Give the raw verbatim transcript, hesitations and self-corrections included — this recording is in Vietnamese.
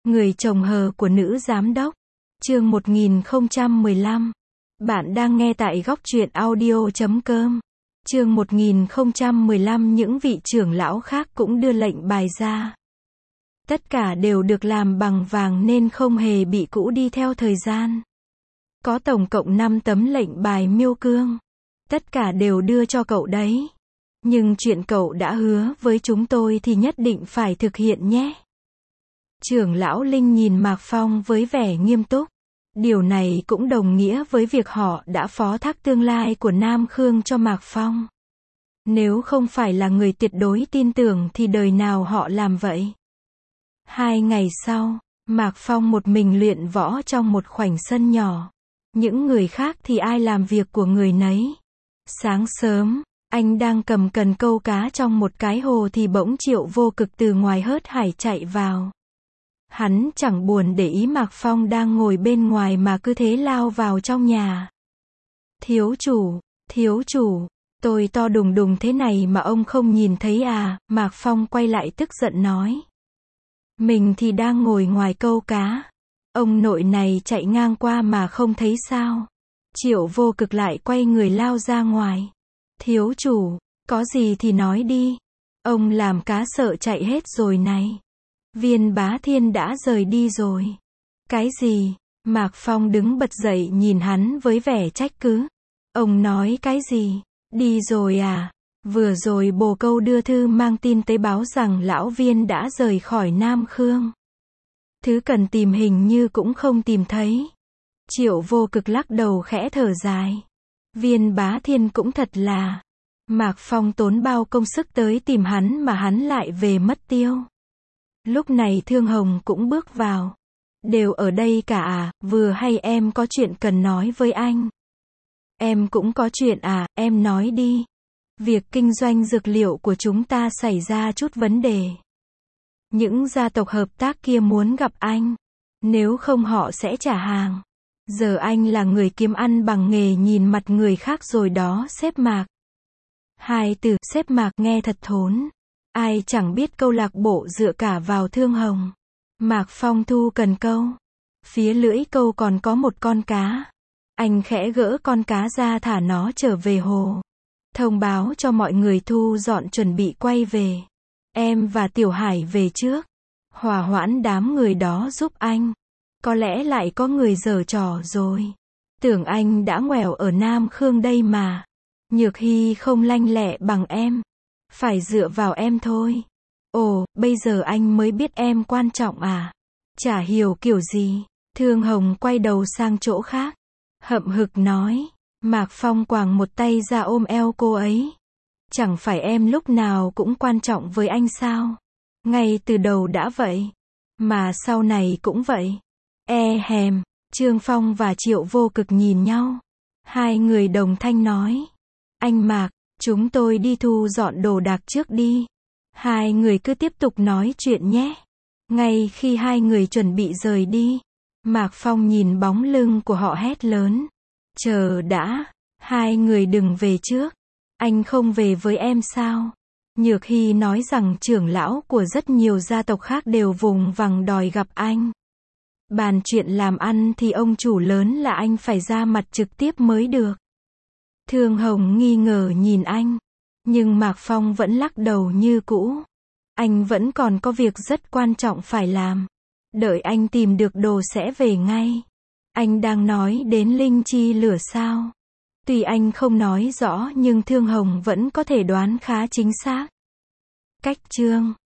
Người chồng hờ của nữ giám đốc. Chương một nghìn không trăm mười lăm. Bạn đang nghe tại góc truyện audio chấm com. Chương một nghìn không trăm mười lăm. Những vị trưởng lão khác cũng đưa lệnh bài ra. Tất cả đều được làm bằng vàng nên không hề bị cũ đi theo thời gian. Có tổng cộng năm tấm lệnh bài miêu cương. Tất cả đều đưa cho cậu đấy. Nhưng chuyện cậu đã hứa với chúng tôi thì nhất định phải thực hiện nhé. Trưởng lão Linh nhìn Mạc Phong với vẻ nghiêm túc. Điều này cũng đồng nghĩa với việc họ đã phó thác tương lai của Nam Khương cho Mạc Phong. Nếu không phải là người tuyệt đối tin tưởng thì đời nào họ làm vậy. Hai ngày sau, Mạc Phong một mình luyện võ trong một khoảnh sân nhỏ. Những người khác thì ai làm việc của người nấy. Sáng sớm, anh đang cầm cần câu cá trong một cái hồ thì bỗng Triệu Vô Cực từ ngoài hớt hải chạy vào. Hắn chẳng buồn để ý Mạc Phong đang ngồi bên ngoài mà cứ thế lao vào trong nhà. Thiếu chủ, thiếu chủ, tôi to đùng đùng thế này mà ông không nhìn thấy à? Mạc Phong quay lại tức giận nói. Mình thì đang ngồi ngoài câu cá. Ông nội này chạy ngang qua mà không thấy sao? Triệu Vô Cực lại quay người lao ra ngoài. Thiếu chủ, có gì thì nói đi. Ông làm cá sợ chạy hết rồi này. Viên Bá Thiên đã rời đi rồi. Cái gì? Mạc Phong đứng bật dậy nhìn hắn với vẻ trách cứ. Ông nói cái gì? Đi rồi à? Vừa rồi bồ câu đưa thư mang tin tới báo rằng lão Viên đã rời khỏi Nam Khương. Thứ cần tìm hình như cũng không tìm thấy. Triệu Vô Cực lắc đầu khẽ thở dài. Viên Bá Thiên cũng thật là. Mạc Phong tốn bao công sức tới tìm hắn mà hắn lại về mất tiêu. Lúc này Thương Hồng cũng bước vào. Đều ở đây cả à? Vừa hay em có chuyện cần nói với anh. Em cũng có chuyện à? Em nói đi. Việc kinh doanh dược liệu của chúng ta xảy ra chút vấn đề. Những gia tộc hợp tác kia muốn gặp anh. Nếu không họ sẽ trả hàng. Giờ anh là người kiếm ăn bằng nghề nhìn mặt người khác rồi đó xếp Mạc. Hai từ xếp Mạc nghe thật thốn. Ai chẳng biết câu lạc bộ dựa cả vào Thương Hồng. Mạc Phong thu cần câu. Phía lưỡi câu còn có một con cá. Anh khẽ gỡ con cá ra thả nó trở về hồ. Thông báo cho mọi người thu dọn chuẩn bị quay về. Em và Tiểu Hải về trước. Hòa hoãn đám người đó giúp anh. Có lẽ lại có người giở trò rồi. Tưởng anh đã ngoẻo ở Nam Khương đây mà. Nhược Hy không lanh lẹ bằng em. Phải dựa vào em thôi. Ồ, bây giờ anh mới biết em quan trọng à? Chả hiểu kiểu gì. Thương Hồng quay đầu sang chỗ khác. Hậm hực nói. Mạc Phong quàng một tay ra ôm eo cô ấy. Chẳng phải em lúc nào cũng quan trọng với anh sao? Ngay từ đầu đã vậy. Mà sau này cũng vậy. E hèm. Trương Phong và Triệu Vô Cực nhìn nhau. Hai người đồng thanh nói. Anh Mạc, chúng tôi đi thu dọn đồ đạc trước đi. Hai người cứ tiếp tục nói chuyện nhé. Ngay khi hai người chuẩn bị rời đi, Mạc Phong nhìn bóng lưng của họ hét lớn. Chờ đã, hai người đừng về trước. Anh không về với em sao? Nhược Hy nói rằng trưởng lão của rất nhiều gia tộc khác đều vùng vằng đòi gặp anh. Bàn chuyện làm ăn thì ông chủ lớn là anh phải ra mặt trực tiếp mới được. Thương Hồng nghi ngờ nhìn anh. Nhưng Mạc Phong vẫn lắc đầu như cũ. Anh vẫn còn có việc rất quan trọng phải làm. Đợi anh tìm được đồ sẽ về ngay. Anh đang nói đến linh chi lửa sao? Tuy anh không nói rõ nhưng Thương Hồng vẫn có thể đoán khá chính xác. Cách chương